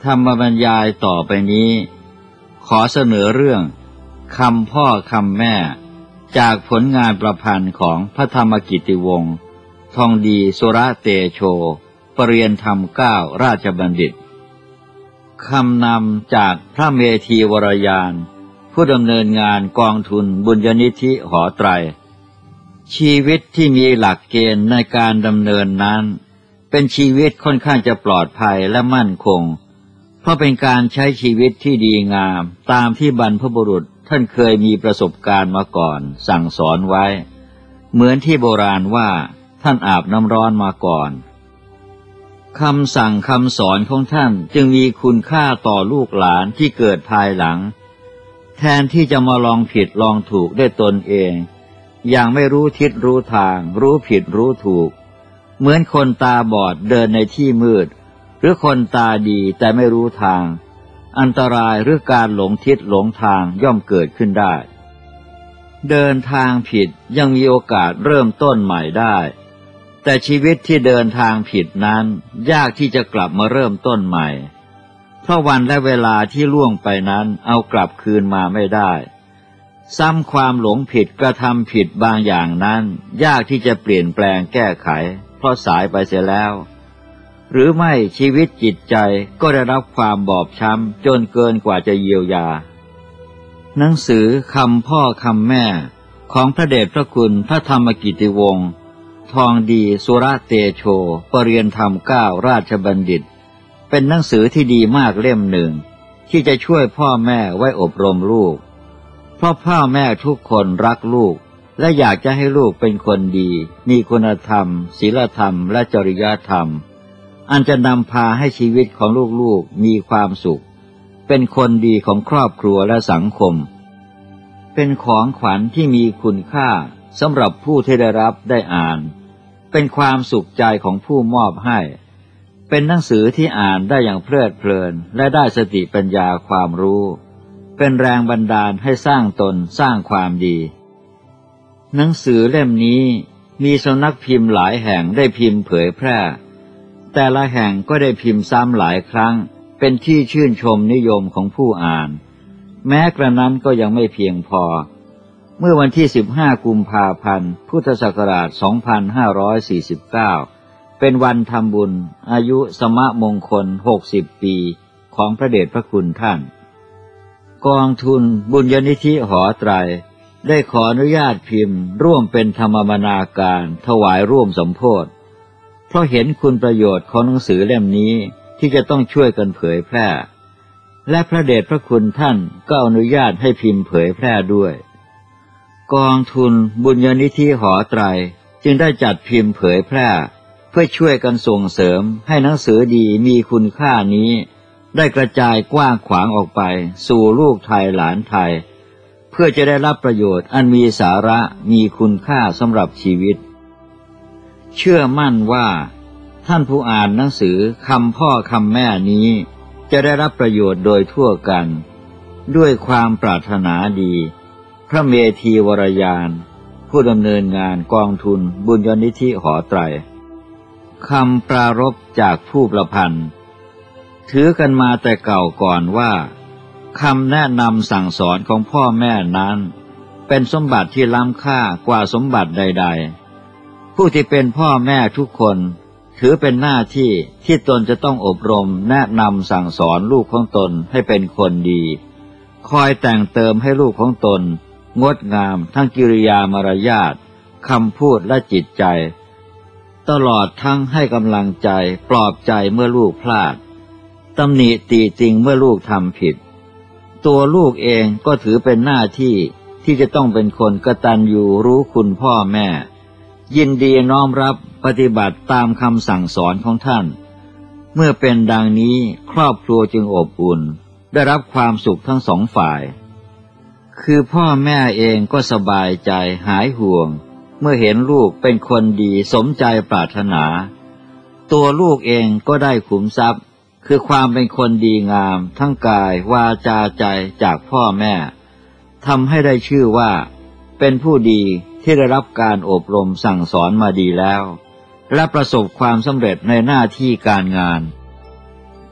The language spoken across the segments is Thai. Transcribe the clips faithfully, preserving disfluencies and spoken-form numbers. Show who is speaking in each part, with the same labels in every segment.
Speaker 1: รรมบรรยายต่อไปนี้ขอเสนอเรื่องคำพ่อคำแม่จากผลงานประพันธ์ของพระธรรมกิตติวงศ์ทองดีสุรเตโชปรริยนธรรมเก้าราชบัณฑิตคำนำจากพระเมธีวรยานผู้ดำเนินงานกองทุนบุญญนิธิหอไตรชีวิตที่มีหลักเกณฑ์ในการดำเนินนั้นเป็นชีวิตค่อนข้างจะปลอดภัยและมั่นคงเพราะเป็นการใช้ชีวิตที่ดีงามตามที่บรรพบุรุษท่านเคยมีประสบการณ์มาก่อนสั่งสอนไว้เหมือนที่โบราณว่าท่านอาบน้ำร้อนมาก่อนคำสั่งคำสอนของท่านจึงมีคุณค่าต่อลูกหลานที่เกิดภายหลังแทนที่จะมาลองผิดลองถูกด้วยตนเองอย่างไม่รู้ทิศรู้ทางรู้ผิดรู้ถูกเหมือนคนตาบอดเดินในที่มืดหรือคนตาดีแต่ไม่รู้ทางอันตรายหรือการหลงทิศหลงทางย่อมเกิดขึ้นได้เดินทางผิดยังมีโอกาสเริ่มต้นใหม่ได้แต่ชีวิตที่เดินทางผิดนั้นยากที่จะกลับมาเริ่มต้นใหม่เพราะวันและเวลาที่ล่วงไปนั้นเอากลับคืนมาไม่ได้ซ้ำความหลงผิดกระทำผิดบางอย่างนั้นยากที่จะเปลี่ยนแปลงแก้ไขเพราะสายไปเสียแล้วหรือไม่ชีวิตจิตใจก็ได้รับความบอบช้ำจนเกินกว่าจะเยียวยาหนังสือคำพ่อคำแม่ของพระเดชพระคุณพระธรรมกิตติวงศ์ทองดีสุรเตโชปรริยนธรรมเก้าราชบัณฑิตเป็นหนังสือที่ดีมากเล่มหนึ่งที่จะช่วยพ่อแม่ไว้อบรมลูกเพราะพ่อแม่ทุกคนรักลูกและอยากจะให้ลูกเป็นคนดีมีคุณธรรมศีลธรรมและจริยธรรมอันจะนำพาให้ชีวิตของลูกๆมีความสุขเป็นคนดีของครอบครัวและสังคมเป็นของขวัญที่มีคุณค่าสำหรับผู้ที่ได้รับได้อ่านเป็นความสุขใจของผู้มอบให้เป็นหนังสือที่อ่านได้อย่างเพลิดเพลินและได้สติปัญญาความรู้เป็นแรงบันดาลให้สร้างตนสร้างความดีหนังสือเล่มนี้มีสำนักพิมพ์หลายแห่งได้พิมพ์เผยแพร่แต่ละแห่งก็ได้พิมพ์ซ้ำหลายครั้งเป็นที่ชื่นชมนิยมของผู้อ่านแม้กระนั้นก็ยังไม่เพียงพอเมื่อวันที่สิบห้ากุมภาพันธ์พุทธศักราชสองพันห้าร้อยสี่สิบเก้าเป็นวันทำบุญอายุสมมงคลหกสิบปีของพระเดชพระคุณท่านกองทุนบุญญนิธิหอไตรได้ขออนุญาตพิมพ์ร่วมเป็นธรรมบรรณาการถวายร่วมสมโภชเพราะเห็นคุณประโยชน์ของหนังสือเล่มนี้ที่จะต้องช่วยกันเผยแพร่และพระเดชพระคุณท่านก็อนุญาตให้พิมพ์เผยแพร่ด้วยกองทุนบุญญนิธิหอไตรจึงได้จัดพิมพ์เผยแพร่เพื่อช่วยกันส่งเสริมให้หนังสือดีมีคุณค่านี้ได้กระจายกว้างขวางออกไปสู่ลูกไทยหลานไทยเพื่อจะได้รับประโยชน์อันมีสาระมีคุณค่าสำหรับชีวิตเชื่อมั่นว่าท่านผู้อ่านหนังสือคำพ่อคำแม่นี้จะได้รับประโยชน์โดยทั่วกันด้วยความปรารถนาดีพระเมธีวรยานผู้ดำเนินงานกองทุนบุญญนิธิหอไตรคำปรารภจากผู้ประพันธ์ถือกันมาแต่เก่าก่อนว่าคำแนะนำสั่งสอนของพ่อแม่นั้นเป็นสมบัติที่ล้ำค่ากว่าสมบัติใดๆผู้ที่เป็นพ่อแม่ทุกคนถือเป็นหน้าที่ที่ตนจะต้องอบรมแนะนำสั่งสอนลูกของตนให้เป็นคนดีคอยแต่งเติมให้ลูกของตนงดงามทั้งกิริยามารยาทคำพูดและจิตใจตลอดทั้งให้กำลังใจปลอบใจเมื่อลูกพลาดตำหนิตีติงเมื่อลูกทำผิดตัวลูกเองก็ถือเป็นหน้าที่ที่จะต้องเป็นคนกตัญญูรู้คุณพ่อแม่ยินดีน้อมรับปฏิบัติตามคำสั่งสอนของท่านเมื่อเป็นดังนี้ครอบครัวจึงอบอุ่นได้รับความสุขทั้งสองฝ่ายคือพ่อแม่เองก็สบายใจหายห่วงเมื่อเห็นลูกเป็นคนดีสมใจปรารถนาตัวลูกเองก็ได้ขุมทรัพย์คือความเป็นคนดีงามทั้งกายวาจาใจจากพ่อแม่ทำให้ได้ชื่อว่าเป็นผู้ดีที่ได้รับการอบรมสั่งสอนมาดีแล้วและประสบความสำเร็จในหน้าที่การงาน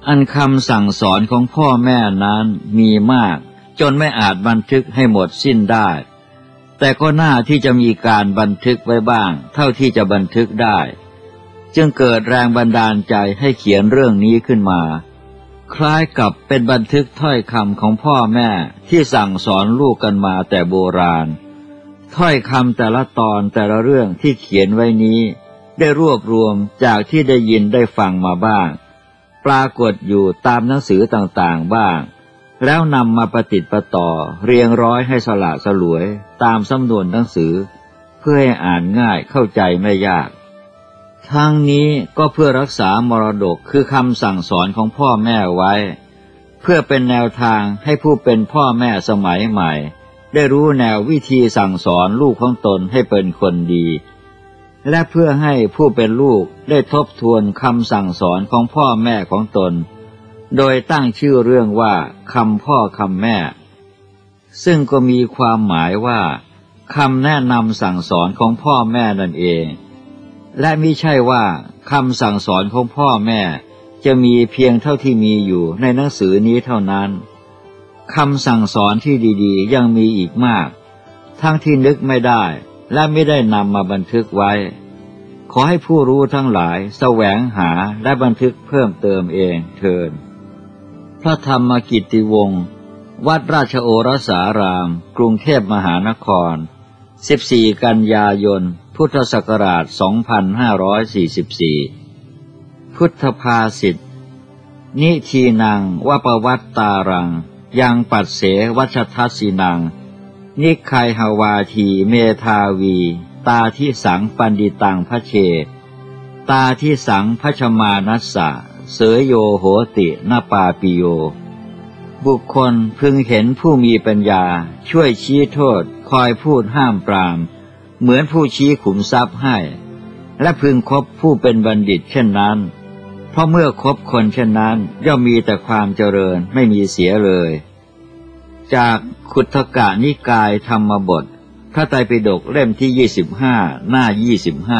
Speaker 1: อันคำสั่งสอนของพ่อแม่นั้นมีมากจนไม่อาจบันทึกให้หมดสิ้นได้แต่ก็น่าที่จะมีการบันทึกไว้บ้างเท่าที่จะบันทึกได้จึงเกิดแรงบันดาลใจให้เขียนเรื่องนี้ขึ้นมาคล้ายกับเป็นบันทึกถ้อยคำของพ่อแม่ที่สั่งสอนลูกกันมาแต่โบราณถ้อยคำแต่ละตอนแต่ละเรื่องที่เขียนไว้นี้ได้รวบรวมจากที่ได้ยินได้ฟังมาบ้างปรากฏอยู่ตามหนังสือต่างๆบ้างแล้วนำมาประติดประต่อเรียงร้อยให้สละสลวยตามสำนวนหนังสือเพื่อให้อ่านง่ายเข้าใจไม่ยากทั้งนี้ก็เพื่อรักษามรดกคือคำสั่งสอนของพ่อแม่ไว้เพื่อเป็นแนวทางให้ผู้เป็นพ่อแม่สมัยใหม่ได้รู้แนววิธีสั่งสอนลูกของตนให้เป็นคนดีและเพื่อให้ผู้เป็นลูกได้ทบทวนคำสั่งสอนของพ่อแม่ของตนโดยตั้งชื่อเรื่องว่าคำพ่อคำแม่ซึ่งก็มีความหมายว่าคำแนะนำสั่งสอนของพ่อแม่นั่นเองและมิใช่ว่าคำสั่งสอนของพ่อแม่จะมีเพียงเท่าที่มีอยู่ในหนังสือนี้เท่านั้นคำสั่งสอนที่ดีๆยังมีอีกมากทั้งที่นึกไม่ได้และไม่ได้นำมาบันทึกไว้ขอให้ผู้รู้ทั้งหลายแสวงหาและบันทึกเพิ่มเติมเองเถิดพระธรรมกิตติวงศ์วัดราชโอรสารามกรุงเทพมหานครสิบสี่กันยายนพุทธศักราชสองพันห้าร้อยสี่สิบสี่พุทธภาษิตนิทีนังวปวัตตารังยังปัสเสวัชทัสสินังนิไคหวาทีเมธาวีตาที่สังปันดิตังพระเชตาที่สังพชมานัสสะเสยโยโหตินปาปิโยบุคคลพึงเห็นผู้มีปัญญาช่วยชี้โทษคอยพูดห้ามปรามเหมือนผู้ชี้ขุมทรัพย์ให้และพึงคบผู้เป็นบัณฑิตเช่นนั้นเพราะเมื่อคบคนเช่นนั้นย่อมมีแต่ความเจริญไม่มีเสียเลยจากขุทกนิกายธรรมบทพระไตรปิฎกเล่มที่ยี่สิบห้าหน้ายี่สิบห้า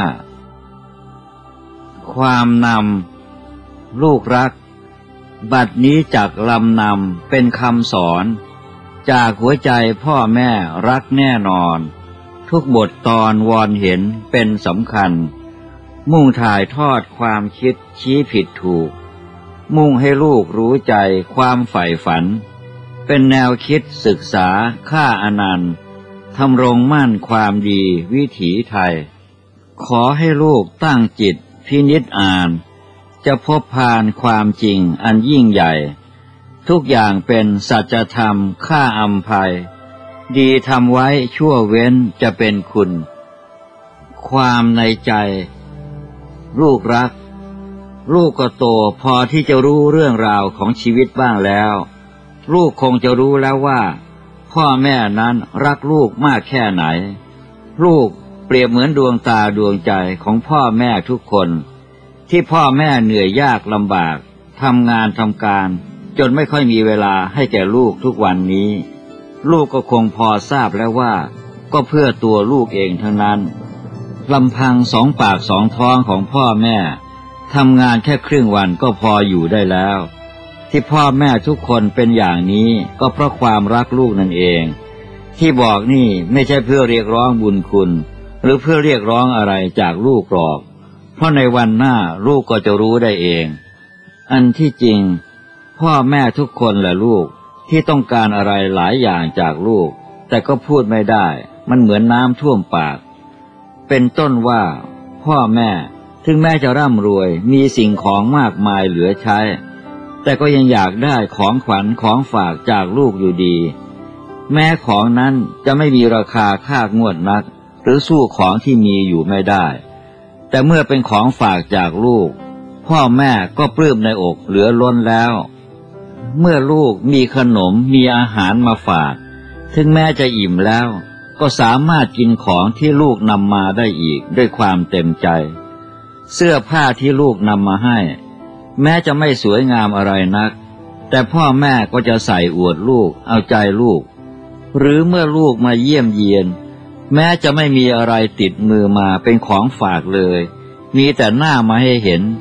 Speaker 1: ความนำลูกรักบัดนี้จักลำนำเป็นคำสอนจากหัวใจพ่อแม่รักแน่นอนทุกบทตอนวอนเห็นเป็นสำคัญมุ่งถ่ายทอดความคิดชี้ผิดถูกมุ่งให้ลูกรู้ใจความใฝ่ฝันเป็นแนวคิดศึกษาค่าอนันต์ทำรงมั่นความดีวิถีไทยขอให้ลูกตั้งจิตพินิจอ่านจะพบพานความจริงอันยิ่งใหญ่ทุกอย่างเป็นสัจธรรมค่าอำภัยดีทำไว้ชั่วเว้นจะเป็นคุณความในใจลูกรักลูกก็โตพอที่จะรู้เรื่องราวของชีวิตบ้างแล้วลูกคงจะรู้แล้วว่าพ่อแม่นั้นรักลูกมากแค่ไหนลูกเปรียบเหมือนดวงตาดวงใจของพ่อแม่ทุกคนที่พ่อแม่เหนื่อยยากลำบากทำงานทำการจนไม่ค่อยมีเวลาให้แก่ลูกทุกวันนี้ลูกก็คงพอทราบแล้วว่าก็เพื่อตัวลูกเองทั้งนั้นลำพังสองปากสองท้องของพ่อแม่ทำงานแค่ครึ่งวันก็พออยู่ได้แล้วที่พ่อแม่ทุกคนเป็นอย่างนี้ก็เพราะความรักลูกนั่นเองที่บอกนี่ไม่ใช่เพื่อเรียกร้องบุญคุณหรือเพื่อเรียกร้องอะไรจากลูกหรอกเพราะในวันหน้าลูกก็จะรู้ได้เองอันที่จริงพ่อแม่ทุกคนแหละลูกที่ต้องการอะไรหลายอย่างจากลูกแต่ก็พูดไม่ได้มันเหมือนน้ำท่วมปากเป็นต้นว่าพ่อแม่ถึงแม้จะร่ำรวยมีสิ่งของมากมายเหลือใช้แต่ก็ยังอยากได้ของขวัญของฝากจากลูกอยู่ดีแม้ของนั้นจะไม่มีราคาค่างวดนักหรือสู้ของที่มีอยู่ไม่ได้แต่เมื่อเป็นของฝากจากลูกพ่อแม่ก็ปลื้มในอกเหลือล้นแล้วเมื่อลูกมีขนมมีอาหารมาฝากถึงแม้จะอิ่มแล้วก็สามารถกินของที่ลูกนำมาได้อีกด้วยความเต็มใจเสื้อผ้าที่ลูกนำมาให้แม้จะไม่สวยงามอะไรนักแต่พ่อแม่ก็จะใส่อวดลูกเอาใจลูกหรือเมื่อลูกมาเยี่ยมเยียนแม้จะไม่มีอะไรติดมือมาเป็นของฝากเลยมีแต่หน้ามาให้เห็น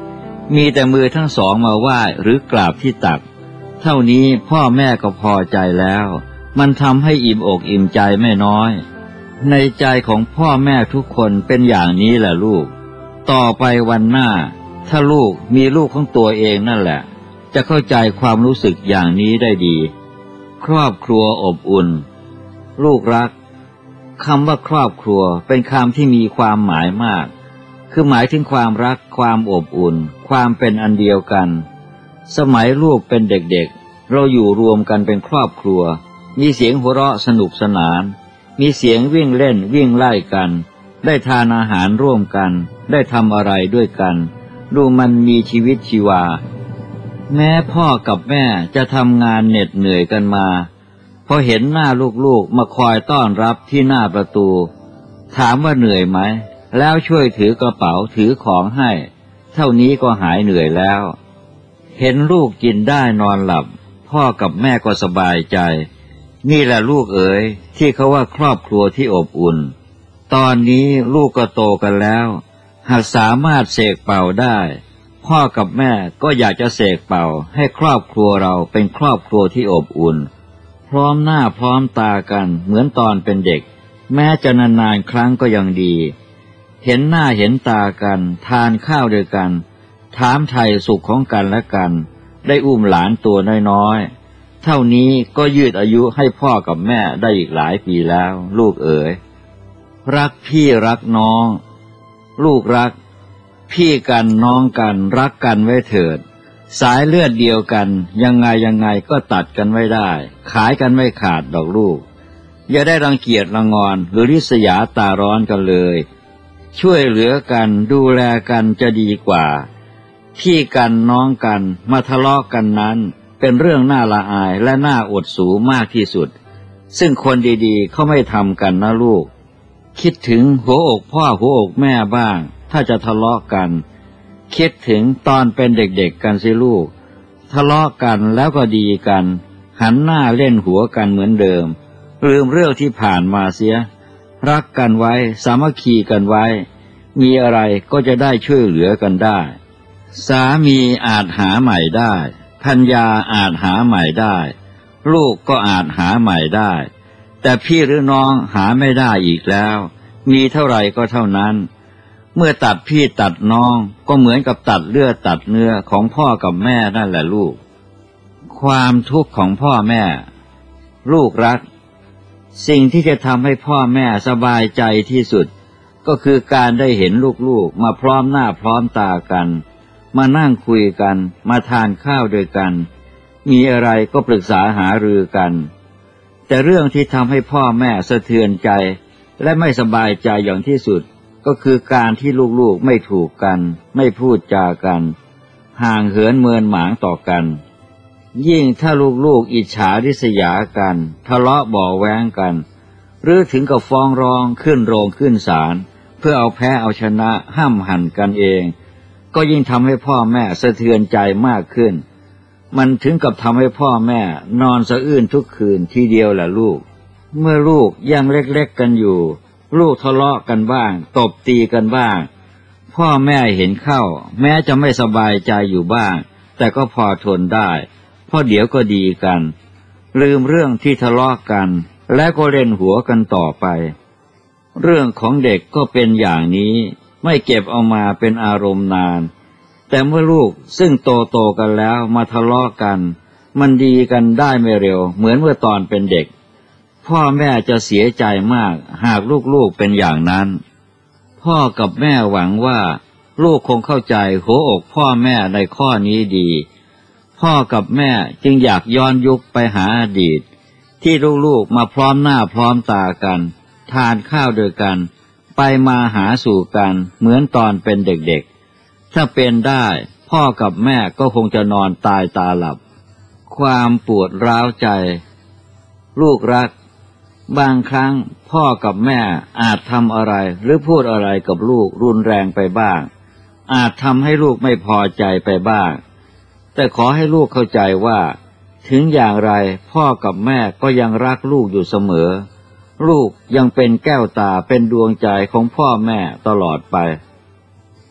Speaker 1: มีแต่มือทั้งสองมาไหว้หรือกราบที่ตักเท่านี้พ่อแม่ก็พอใจแล้วมันทำให้อิ่มอกอิ่มใจไม่น้อยในใจของพ่อแม่ทุกคนเป็นอย่างนี้แหละลูกต่อไปวันหน้าถ้าลูกมีลูกของตัวเองนั่นแหละจะเข้าใจความรู้สึกอย่างนี้ได้ดีครอบครัวอบอุ่นลูกรักคำว่าครอบครัวเป็นคำที่มีความหมายมากคือหมายถึงความรักความอบอุ่นความเป็นอันเดียวกันสมัยลูกเป็นเด็กๆเราอยู่รวมกันเป็นครอบครัวมีเสียงหัวเราะสนุกสนานมีเสียงวิ่งเล่นวิ่งไล่กันได้ทานอาหารร่วมกันได้ทำอะไรด้วยกันดูมันมีชีวิตชีวาแม้พ่อกับแม่จะทำงานเหน็ดเหนื่อยกันมาพอเห็นหน้าลูกๆมาคอยต้อนรับที่หน้าประตูถามว่าเหนื่อยไหมแล้วช่วยถือกระเป๋าถือของให้เท่านี้ก็หายเหนื่อยแล้วเห็นลูกกินได้นอนหลับพ่อกับแม่ก็สบายใจนี่แหละลูกเอ๋ยที่เขาว่าครอบครัวที่อบอุ่นตอนนี้ลูกก็โตกันแล้วหากสามารถเสกเป่าได้พ่อกับแม่ก็อยากจะเสกเป่าให้ครอบครัวเราเป็นครอบครัวที่อบอุ่นพร้อมหน้าพร้อมตากันเหมือนตอนเป็นเด็กแม้จะนานๆครั้งก็ยังดีเห็นหน้าเห็นตากันทานข้าวด้วยกันถามไถ่สุขของกันและกันได้อุ้มหลานตัวน้อยๆเท่านี้ก็ยืดอายุให้พ่อกับแม่ได้อีกหลายปีแล้วลูกเอ๋ยรักพี่รักน้องลูกรักพี่กันน้องกันรักกันไว้เถิดสายเลือดเดียวกันยังไงยังไงก็ตัดกันไม่ได้ขายกันไม่ขาดดอกลูกอย่าได้รังเกียจรังงอนหรือริษยาตาร้อนกันเลยช่วยเหลือกันดูแลกันจะดีกว่าพี่กันน้องกันมาทะเลาะกันนั้นเป็นเรื่องน่าละอายและน่าอดสูมากที่สุดซึ่งคนดีๆเขาไม่ทำกันนะลูกคิดถึงหัวอกพ่อหัวอกแม่บ้างถ้าจะทะเลาะกันคิดถึงตอนเป็นเด็กๆกันสิลูกทะเลาะกันแล้วก็ดีกันหันหน้าเล่นหัวกันเหมือนเดิมลืมเรื่องที่ผ่านมาเสียรักกันไว้สามัคคีกันไว้มีอะไรก็จะได้ช่วยเหลือกันได้สามีอาจหาใหม่ได้ภรรยาอาจหาใหม่ได้ลูกก็อาจหาใหม่ได้แต่พี่หรือน้องหาไม่ได้อีกแล้วมีเท่าไรก็เท่านั้นเมื่อตัดพี่ตัดน้องก็เหมือนกับตัดเลือดตัดเนื้อของพ่อกับแม่นั่นแหละลูกความทุกข์ของพ่อแม่ลูกรักสิ่งที่จะทำให้พ่อแม่สบายใจที่สุดก็คือการได้เห็นลูกๆมาพร้อมหน้าพร้อมตากันมานั่งคุยกันมาทานข้าวด้วยกันมีอะไรก็ปรึกษาหารือกันแต่เรื่องที่ทำให้พ่อแม่สะเทือนใจและไม่สบายใจอย่างที่สุดก็คือการที่ลูกๆไม่ถูกกันไม่พูดจากันห่างเหินเมินหมางต่อกันยิ่งถ้าลูกๆอิจฉาริษยากันทะเลาะเบาะแว้งกันหรือถึงกับฟ้องร้องขึ้นโรงขึ้นศาลเพื่อเอาแพ้เอาชนะห้ามหันกันเองก็ยิ่งทำให้พ่อแม่สะเทือนใจมากขึ้นมันถึงกับทำให้พ่อแม่นอนสะอื้นทุกคืนทีเดียวแหละลูกเมื่อลูกยังเล็กๆกันอยู่ลูกทะเลาะกันบ้างตบตีกันบ้างพ่อแม่เห็นเข้าแม้จะไม่สบายใจอยู่บ้างแต่ก็พอทนได้เพราะเดี๋ยวก็ดีกันลืมเรื่องที่ทะเลาะกันและก็เล่นหัวกันต่อไปเรื่องของเด็กก็เป็นอย่างนี้ไม่เก็บเอามาเป็นอารมณ์นานแต่เมื่อลูกซึ่งโตโตกันแล้วมาทะเลาะกันมันดีกันได้ไม่เร็วเหมือนเมื่อตอนเป็นเด็กพ่อแม่จะเสียใจมากหากลูกๆเป็นอย่างนั้นพ่อกับแม่หวังว่าลูกคงเข้าใจหัวอกพ่อแม่ในข้อนี้ดีพ่อกับแม่จึงอยากย้อนยุคไปหาอดีตที่ลูกๆมาพร้อมหน้าพร้อมตากันทานข้าวด้วยกันไปมาหาสู่กันเหมือนตอนเป็นเด็กๆถ้าเป็นได้พ่อกับแม่ก็คงจะนอนตายตาหลับความปวดร้าวใจลูกรักบางครั้งพ่อกับแม่อาจทำอะไรหรือพูดอะไรกับลูกรุนแรงไปบ้างอาจทำให้ลูกไม่พอใจไปบ้างแต่ขอให้ลูกเข้าใจว่าถึงอย่างไรพ่อกับแม่ก็ยังรักลูกอยู่เสมอลูกยังเป็นแก้วตาเป็นดวงใจของพ่อแม่ตลอดไป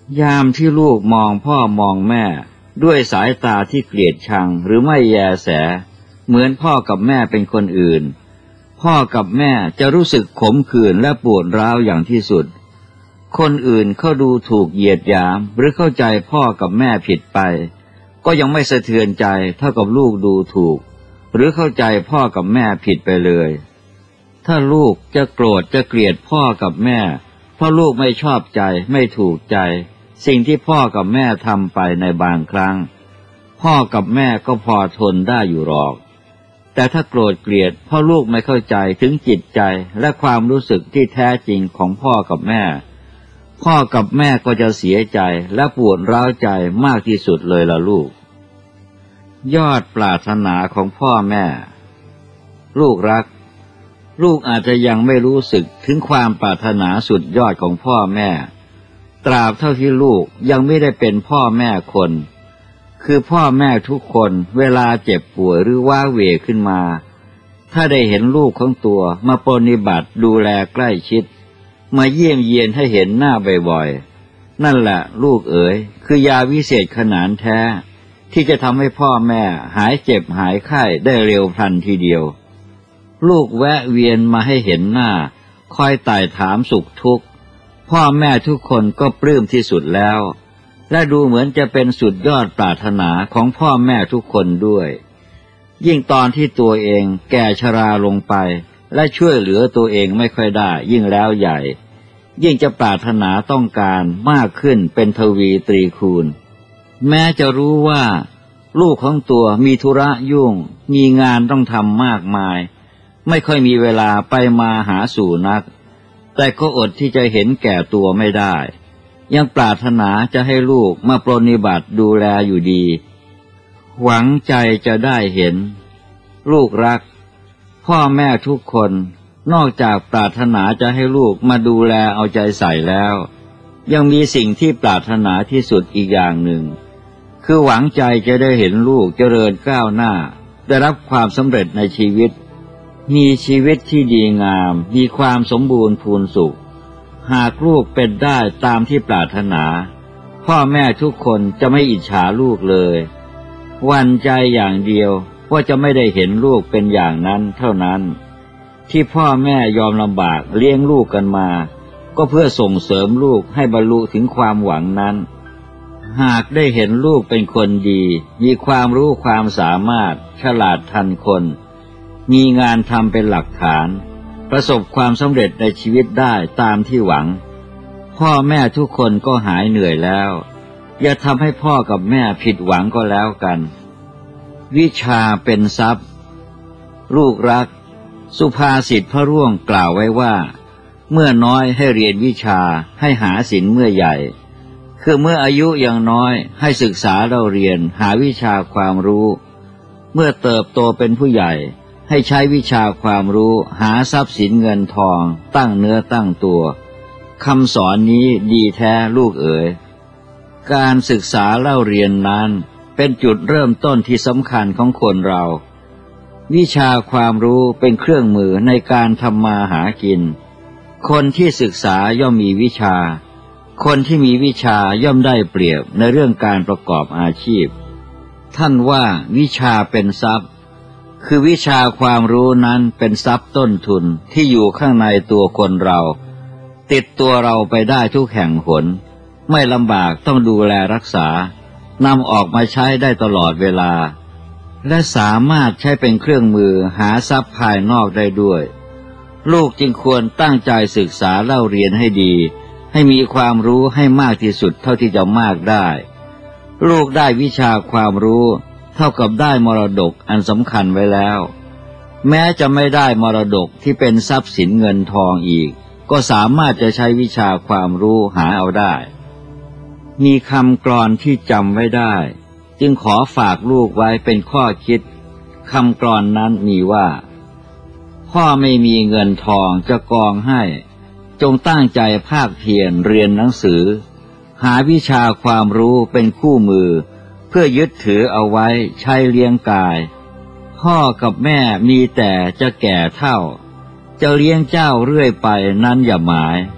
Speaker 1: ยามที่ลูกมองพ่อมองแม่ด้วยสายตาที่เกลียดชังหรือไม่แยแสเหมือนพ่อกับแม่เป็นคนอื่นพ่อกับแม่จะรู้สึกขมขื่นและปวดร้าวอย่างที่สุดคนอื่นเขาดูถูกเหยียดหยามหรือเข้าใจพ่อกับแม่ผิดไปก็ยังไม่สะเทือนใจเท่ากับลูกดูถูกหรือเข้าใจพ่อกับแม่ผิดไปเลยถ้าลูกจะโกรธจะเกลียดพ่อกับแม่เพราะลูกไม่ชอบใจไม่ถูกใจสิ่งที่พ่อกับแม่ทำไปในบางครั้งพ่อกับแม่ก็พอทนได้อยู่หรอกแต่ถ้าโกรธเกลียดเพราะลูกไม่เข้าใจถึงจิตใจและความรู้สึกที่แท้จริงของพ่อกับแม่พ่อกับแม่ก็จะเสียใจและปวดร้าวใจมากที่สุดเลยล่ะลูกยอดปรารถนาของพ่อแม่ลูกรักลูกอาจจะยังไม่รู้สึกถึงความปรารถนาสุดยอดของพ่อแม่ตราบเท่าที่ลูกยังไม่ได้เป็นพ่อแม่คนคือพ่อแม่ทุกคนเวลาเจ็บป่วยหรือว้าเหวขึ้นมาถ้าได้เห็นลูกของตัวมาปรนนิบัติดูแลใกล้ชิดมาเยี่ยมเยียนให้เห็นหน้าบ่อยๆนั่นแหละลูกเอ๋ยคือยาวิเศษขนานแท้ที่จะทำให้พ่อแม่หายเจ็บหายไข้ได้เร็วพลันทีเดียวลูกแวะเวียนมาให้เห็นหน้าคอยไต่ถามสุขทุกข์พ่อแม่ทุกคนก็ปลื้มที่สุดแล้วและดูเหมือนจะเป็นสุดยอดปรารถนาของพ่อแม่ทุกคนด้วยยิ่งตอนที่ตัวเองแก่ชราลงไปและช่วยเหลือตัวเองไม่ค่อยได้ยิ่งแล้วใหญ่ยิ่งจะปรารถนาต้องการมากขึ้นเป็นทวีตรีคูณแม้จะรู้ว่าลูกของตัวมีธุระยุ่งมีงานต้องทำมากมายไม่ค่อยมีเวลาไปมาหาสู่นักแต่ก็อดที่จะเห็นแก่ตัวไม่ได้ยังปรารถนาจะให้ลูกมาปรนนิบัติดูแลอยู่ดีหวังใจจะได้เห็นลูกรักพ่อแม่ทุกคนนอกจากปรารถนาจะให้ลูกมาดูแลเอาใจใส่แล้วยังมีสิ่งที่ปรารถนาที่สุดอีกอย่างหนึ่งคือหวังใจจะได้เห็นลูกเจริญก้าวหน้าได้รับความสำเร็จในชีวิตมีชีวิตที่ดีงามมีความสมบูรณ์พูนสุขหากลูกเป็นได้ตามที่ปรารถนาพ่อแม่ทุกคนจะไม่อิจฉาลูกเลยหวั่นใจอย่างเดียวว่าจะไม่ได้เห็นลูกเป็นอย่างนั้นเท่านั้นที่พ่อแม่ยอมลำบากเลี้ยงลูกกันมาก็เพื่อส่งเสริมลูกให้บรรลุถึงความหวังนั้นหากได้เห็นลูกเป็นคนดีมีความรู้ความสามารถฉลาดทันคนมีงานทำเป็นหลักฐานประสบความสำเร็จในชีวิตได้ตามที่หวังพ่อแม่ทุกคนก็หายเหนื่อยแล้วอย่าทำให้พ่อกับแม่ผิดหวังก็แล้วกันวิชาเป็นทรัพย์ลูกรักสุภาษิตพระร่วงกล่าวไว้ว่าเมื่อน้อยให้เรียนวิชาให้หาศีลเมื่อใหญ่คือเมื่ออายุยังน้อยให้ศึกษาเราเรียนหาวิชาความรู้เมื่อเติบโตเป็นผู้ใหญ่ให้ใช้วิชาความรู้หาทรัพย์สินเงินทองตั้งเนื้อตั้งตัวคำสอนนี้ดีแท้ลูกเอ๋ยการศึกษาเล่าเรียนนั้นเป็นจุดเริ่มต้นที่สำคัญของคนเราวิชาความรู้เป็นเครื่องมือในการทำมาหากินคนที่ศึกษาย่อมมีวิชาคนที่มีวิชาย่อมได้เปรียบในเรื่องการประกอบอาชีพท่านว่าวิชาเป็นทรัพย์คือวิชาความรู้นั้นเป็นทรัพย์ต้นทุนที่อยู่ข้างในตัวคนเราติดตัวเราไปได้ทุกแห่งหนไม่ลำบากต้องดูแลรักษานำออกมาใช้ได้ตลอดเวลาและสามารถใช้เป็นเครื่องมือหาทรัพย์ภายนอกได้ด้วยลูกจึงควรตั้งใจศึกษาเล่าเรียนให้ดีให้มีความรู้ให้มากที่สุดเท่าที่จะมากได้ลูกได้วิชาความรู้เท่ากับได้มรดกอันสำคัญไว้แล้วแม้จะไม่ได้มรดกที่เป็นทรัพย์สินเงินทองอีกก็สามารถจะใช้วิชาความรู้หาเอาได้มีคำกลอนที่จำไว้ได้จึงขอฝากลูกไว้เป็นข้อคิดคำกลอนนั้นมีว่าพ่อไม่มีเงินทองจะกองให้จงตั้งใจภาคเพียรเรียนหนังสือหาวิชาความรู้เป็นคู่มือเพื่อยึดถือเอาไว้ใช้เลี้ยงกายพ่อกับแม่มีแต่จะแก่เฒ่าจะเลี้ยงเจ้าเรื่อยไปนั้นอย่าหมาย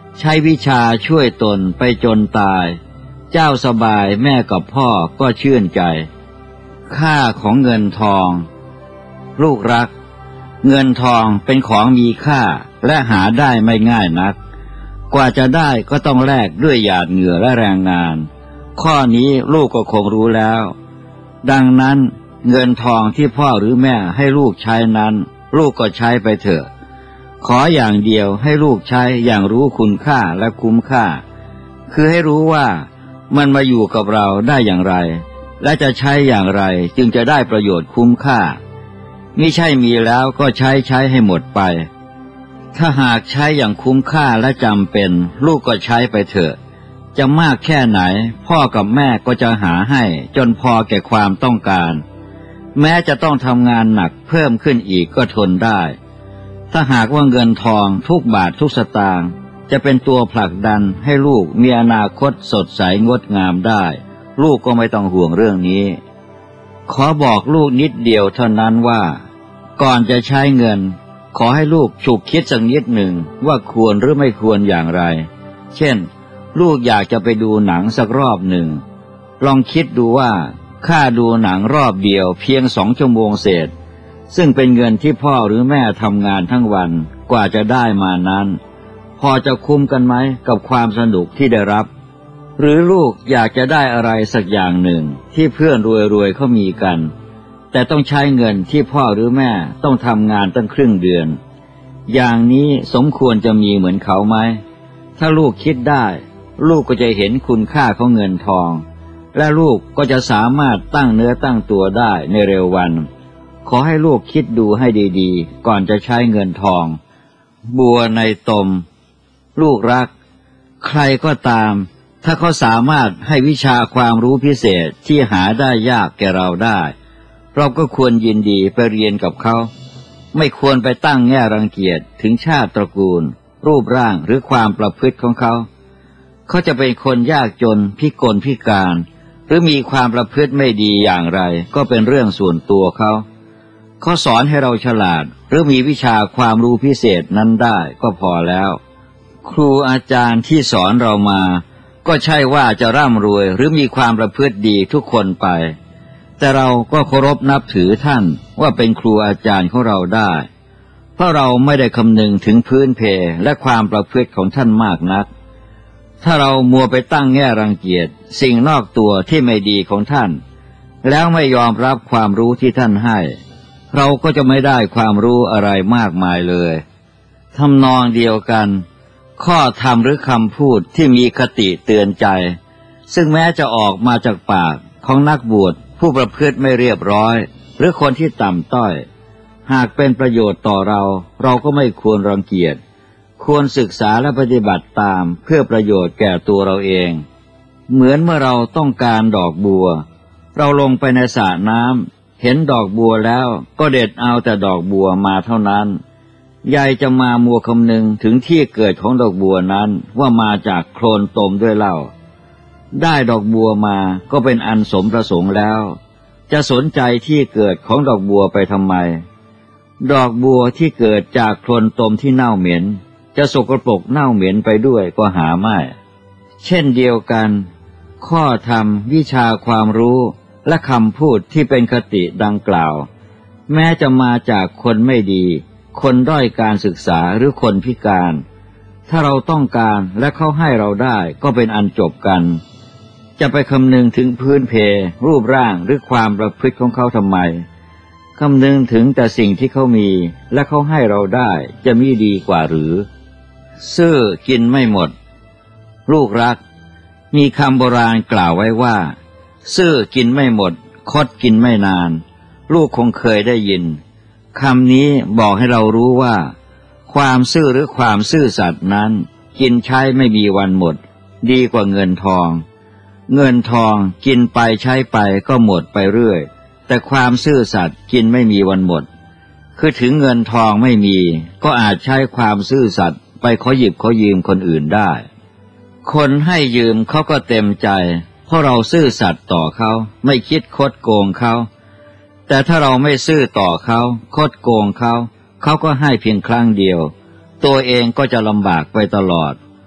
Speaker 1: ใช้วิชาช่วยตนไปจนตายเจ้าสบายแม่กับพ่อก็ชื่นใจค่าของเงินทองลูกรักเงินทองเป็นของมีค่าและหาได้ไม่ง่ายนักกว่าจะได้ก็ต้องแลกด้วยหยาดเหงื่อและแรงงานข้อนี้ลูกก็คงรู้แล้วดังนั้นเงินทองที่พ่อหรือแม่ให้ลูกใช้นั้นลูกก็ใช้ไปเถอะขออย่างเดียวให้ลูกใช้อย่างรู้คุณค่าและคุ้มค่าคือให้รู้ว่ามันมาอยู่กับเราได้อย่างไรและจะใช้อย่างไรจึงจะได้ประโยชน์คุ้มค่ามิใช่มีแล้วก็ใช้ใช้ให้หมดไปถ้าหากใช้อย่างคุ้มค่าและจำเป็นลูกก็ใช้ไปเถอะจะมากแค่ไหนพ่อกับแม่ก็จะหาให้จนพอแก่ความต้องการแม้จะต้องทำงานหนักเพิ่มขึ้นอีกก็ทนได้ถ้าหากว่าเงินทองทุกบาททุกสตางค์จะเป็นตัวผลักดันให้ลูกมีอนาคตสดใสงดงามได้ลูกก็ไม่ต้องห่วงเรื่องนี้ขอบอกลูกนิดเดียวเท่านั้นว่าก่อนจะใช้เงินขอให้ลูกฉุกคิดสักนิดหนึ่งว่าควรหรือไม่ควรอย่างไรเช่นลูกอยากจะไปดูหนังสักรอบหนึ่งลองคิดดูว่าค่าดูหนังรอบเดียวเพียงสองชั่วโมงเศษซึ่งเป็นเงินที่พ่อหรือแม่ทำงานทั้งวันกว่าจะได้มานั้นพอจะคุ้มกันไหมกับความสนุกที่ได้รับหรือลูกอยากจะได้อะไรสักอย่างหนึ่งที่เพื่อนรวยๆเขามีกันแต่ต้องใช้เงินที่พ่อหรือแม่ต้องทำงานตั้งครึ่งเดือนอย่างนี้สมควรจะมีเหมือนเขาไหมถ้าลูกคิดได้ลูกก็จะเห็นคุณค่าของเงินทองและลูกก็จะสามารถตั้งเนื้อตั้งตัวได้ในเร็ววันขอให้ลูกคิดดูให้ดีๆก่อนจะใช้เงินทองบัวในตมลูกรักใครก็ตามถ้าเขาสามารถให้วิชาความรู้พิเศษที่หาได้ยากแก่เราได้เราก็ควรยินดีไปเรียนกับเขาไม่ควรไปตั้งแง่รังเกียจถึงชาติตระกูลรูปร่างหรือความประพฤติของเขาเขาจะเป็นคนยากจนพิกลพิการหรือมีความประพฤติไม่ดีอย่างไรก็เป็นเรื่องส่วนตัวเขาเขาสอนให้เราฉลาดหรือมีวิชาความรู้พิเศษนั้นได้ก็พอแล้วครูอาจารย์ที่สอนเรามาก็ใช่ว่าจะร่ำรวยหรือมีความประพฤติดีทุกคนไปแต่เราก็เคารพนับถือท่านว่าเป็นครูอาจารย์ของเราได้เพราะเราไม่ได้คำนึงถึงพื้นเพและความประพฤติของท่านมากนักถ้าเรามัวไปตั้งแง่รังเกียจสิ่งนอกตัวที่ไม่ดีของท่านแล้วไม่ยอมรับความรู้ที่ท่านให้เราก็จะไม่ได้ความรู้อะไรมากมายเลยทำนองเดียวกันข้อธรรมหรือคำพูดที่มีคติเตือนใจซึ่งแม้จะออกมาจากปากของนักบวชผู้ประพฤติไม่เรียบร้อยหรือคนที่ต่ำต้อยหากเป็นประโยชน์ต่อเราเราก็ไม่ควรรังเกียจควรศึกษาและปฏิบัติตามเพื่อประโยชน์แก่ตัวเราเองเหมือนเมื่อเราต้องการดอกบัวเราลงไปในสระน้ำเห็นดอกบัวแล้วก็เด็ดเอาแต่ดอกบัวมาเท่านั้นยายจะมามัวคำนึงถึงที่เกิดของดอกบัวนั้นว่ามาจากโคลนตมด้วยเล่าได้ดอกบัวมาก็เป็นอันสมประสงค์แล้วจะสนใจที่เกิดของดอกบัวไปทำไมดอกบัวที่เกิดจากโคลนตมที่เน่าเหม็นจะสกปรกเน่าเหม็นไปด้วยก็หาไม่เช่นเดียวกันข้อธรรมวิชาความรู้และคำพูดที่เป็นคติดังกล่าวแม้จะมาจากคนไม่ดีคนด้อยการศึกษาหรือคนพิการถ้าเราต้องการและเขาให้เราได้ก็เป็นอันจบกันจะไปคำนึงถึงพื้นเพรูปร่างหรือความประพฤติของเขาทำไมคำนึงถึงแต่สิ่งที่เขามีและเขาให้เราได้จะมีดีกว่าหรือซื่อกินไม่หมดลูกรักมีคำโบราณกล่าวไว้ว่าซื่อกินไม่หมดคดกินไม่นานลูกคงเคยได้ยินคำนี้บอกให้เรารู้ว่าความซื่อหรือความซื่อสัตย์นั้นกินใช้ไม่มีวันหมดดีกว่าเงินทองเงินทองกินไปใช้ไปก็หมดไปเรื่อยแต่ความซื่อสัตย์กินไม่มีวันหมดคือถึงเงินทองไม่มีก็อาจใช้ความซื่อสัตย์ไปขอหยิบขอยืมคนอื่นได้คนให้ยืมเขาก็เต็มใจเพราะเราซื่อสัตย์ต่อเขาไม่คิดคดโกงเขาแต่ถ้าเราไม่ซื่อต่อเขาคดโกงเขาเขาก็ให้เพียงครั้งเดียวตัวเองก็จะลำบากไปตลอด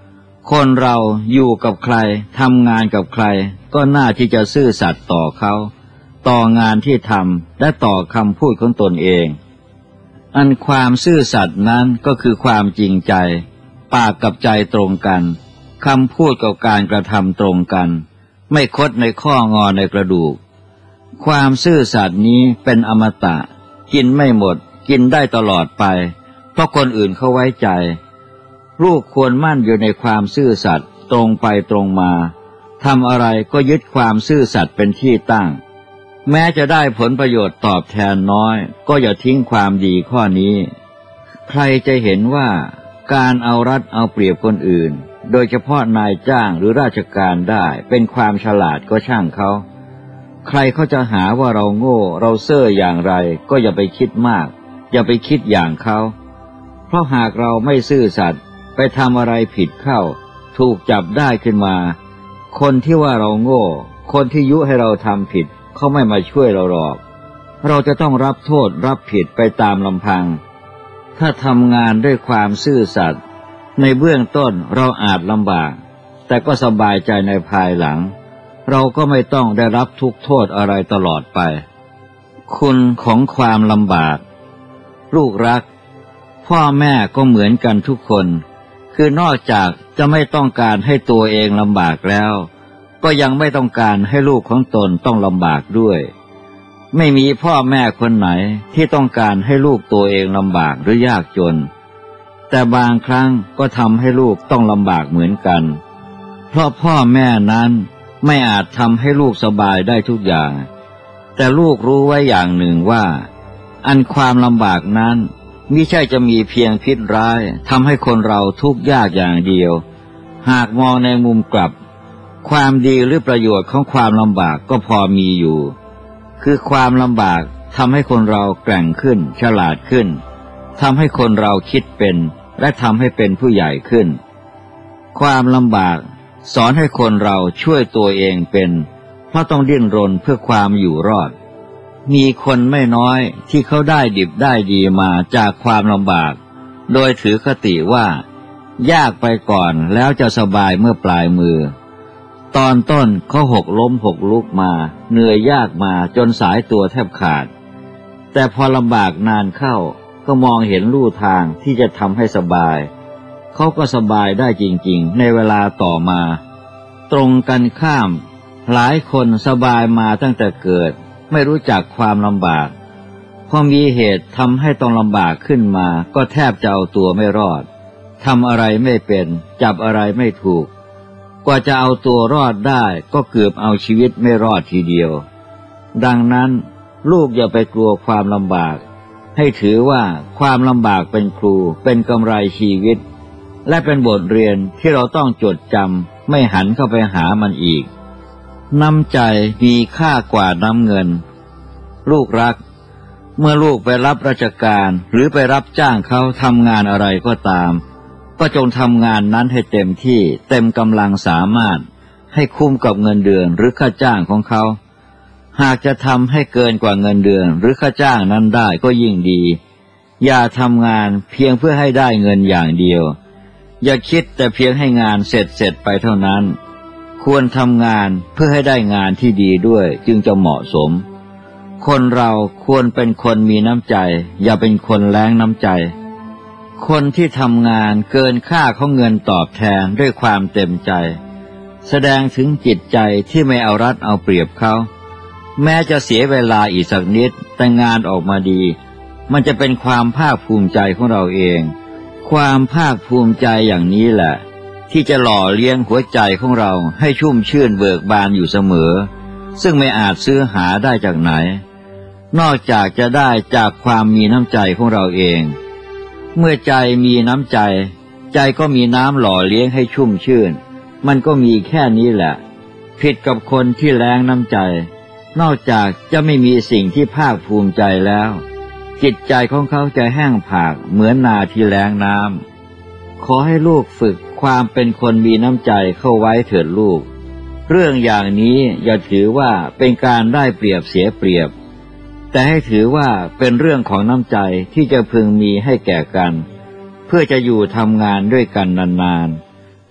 Speaker 1: คนเราอยู่กับใครทำงานกับใครก็น่าที่จะซื่อสัตย์ต่อเขาต่องานที่ทำและต่อคำพูดของตนเองอันความซื่อสัตย์นั้นก็คือความจริงใจปากกับใจตรงกันคำพูดกับการกระทำตรงกันไม่คดในข้องอในกระดูกความซื่อสัตย์นี้เป็นอมตะกินไม่หมดกินได้ตลอดไปเพราะคนอื่นเขาไว้ใจลูกควรมั่นอยู่ในความซื่อสัตย์ตรงไปตรงมาทำอะไรก็ยึดความซื่อสัตย์เป็นที่ตั้งแม้จะได้ผลประโยชน์ตอบแทนน้อยก็อย่าทิ้งความดีข้อนี้ใครจะเห็นว่าการเอารัดเอาเปรียบคนอื่นโดยเฉพาะนายจ้างหรือราชการได้เป็นความฉลาดก็ช่างเขาใครเขาจะหาว่าเราโง่เราเซ่ออย่างไรก็อย่าไปคิดมากอย่าไปคิดอย่างเขาเพราะหากเราไม่ซื่อสัตย์ไปทำอะไรผิดเข้าถูกจับได้ขึ้นมาคนที่ว่าเราโง่คนที่ยุให้เราทำผิดเขาไม่มาช่วยเราหรอกเราจะต้องรับโทษรับผิดไปตามลำพังถ้าทำงานด้วยความซื่อสัตย์ในเบื้องต้นเราอาจลำบากแต่ก็สบายใจในภายหลังเราก็ไม่ต้องได้รับทุกโทษอะไรตลอดไปคุณของความลำบากลูกรักพ่อแม่ก็เหมือนกันทุกคนคือนอกจากจะไม่ต้องการให้ตัวเองลำบากแล้วก็ยังไม่ต้องการให้ลูกของตนต้องลำบากด้วยไม่มีพ่อแม่คนไหนที่ต้องการให้ลูกตัวเองลำบากหรือยากจนแต่บางครั้งก็ทำให้ลูกต้องลำบากเหมือนกันเพราะพ่อแม่นั้นไม่อาจทำให้ลูกสบายได้ทุกอย่างแต่ลูกรู้ไว้อย่างหนึ่งว่าอันความลำบากนั้นมิใช่จะมีเพียงพิษร้ายทำให้คนเราทุกข์ยากอย่างเดียวหากมองในมุมกลับความดีหรือประโยชน์ของความลำบากก็พอมีอยู่คือความลำบากทำให้คนเราแกร่งขึ้นฉลาดขึ้นทำให้คนเราคิดเป็นและทำให้เป็นผู้ใหญ่ขึ้นความลำบากสอนให้คนเราช่วยตัวเองเป็นเพราะต้องดิ้นรนเพื่อความอยู่รอดมีคนไม่น้อยที่เขาได้ดิบได้ดีมาจากความลำบากโดยถือคติว่ายากไปก่อนแล้วจะสบายเมื่อปลายมือตอนต้นเขาหกล้มหกลุกมาเหนื่อยยากมาจนสายตัวแทบขาดแต่พอลำบากนานเข้าก็มองเห็นลู่ทางที่จะทำให้สบายเขาก็สบายได้จริงๆในเวลาต่อมาตรงกันข้ามหลายคนสบายมาตั้งแต่เกิดไม่รู้จักความลำบากพอมีเหตุทำให้ต้องลำบากขึ้นมาก็แทบจะเอาตัวไม่รอดทำอะไรไม่เป็นจับอะไรไม่ถูกกว่าจะเอาตัวรอดได้ก็เกือบเอาชีวิตไม่รอดทีเดียวดังนั้นลูกอย่าไปกลัวความลำบากให้ถือว่าความลำบากเป็นครูเป็นกำไรชีวิตและเป็นบทเรียนที่เราต้องจดจำไม่หันเข้าไปหามันอีกน้ำใจมีค่ากว่าน้ำเงินลูกรักเมื่อลูกไปรับราชการหรือไปรับจ้างเขาทำงานอะไรก็ตามก็จงทำงานนั้นให้เต็มที่เต็มกำลังสามารถให้คุ้มกับเงินเดือนหรือค่าจ้างของเขาหากจะทำให้เกินกว่าเงินเดือนหรือค่าจ้างนั้นได้ก็ยิ่งดีอย่าทำงานเพียงเพื่อให้ได้เงินอย่างเดียวอย่าคิดแต่เพียงให้งานเสร็จเสร็จไปเท่านั้นควรทำงานเพื่อให้ได้งานที่ดีด้วยจึงจะเหมาะสมคนเราควรเป็นคนมีน้ำใจอย่าเป็นคนแล้งน้ำใจคนที่ทำงานเกินค่าของเงินตอบแทนด้วยความเต็มใจแสดงถึงจิตใจที่ไม่เอารัดเอาเปรียบเขาแม้จะเสียเวลาอีกสักนิดแต่งานออกมาดีมันจะเป็นความภาคภูมิใจของเราเองความภาคภูมิใจอย่างนี้แหละที่จะหล่อเลี้ยงหัวใจของเราให้ชุ่มชื่นเบิกบานอยู่เสมอซึ่งไม่อาจซื้อหาได้จากไหนนอกจากจะได้จากความมีน้ำใจของเราเองเมื่อใจมีน้ำใจใจก็มีน้ำหล่อเลี้ยงให้ชุ่มชื่นมันก็มีแค่นี้แหละผิดกับคนที่แล้งน้ำใจนอกจากจะไม่มีสิ่งที่ภาคภูมิใจแล้วจิตใจของเขาจะแห้งผากเหมือนนาที่แล้งน้ำขอให้ลูกฝึกความเป็นคนมีน้ำใจเข้าไว้เถิดลูกเรื่องอย่างนี้อย่าถือว่าเป็นการได้เปรียบเสียเปรียบแต่ให้ถือว่าเป็นเรื่องของน้ำใจที่จะพึงมีให้แก่กันเพื่อจะอยู่ทำงานด้วยกันนานๆ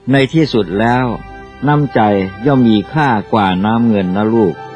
Speaker 1: ในที่สุดแล้วน้ำใจย่อมมีค่ากว่าน้ำเงินนะลูก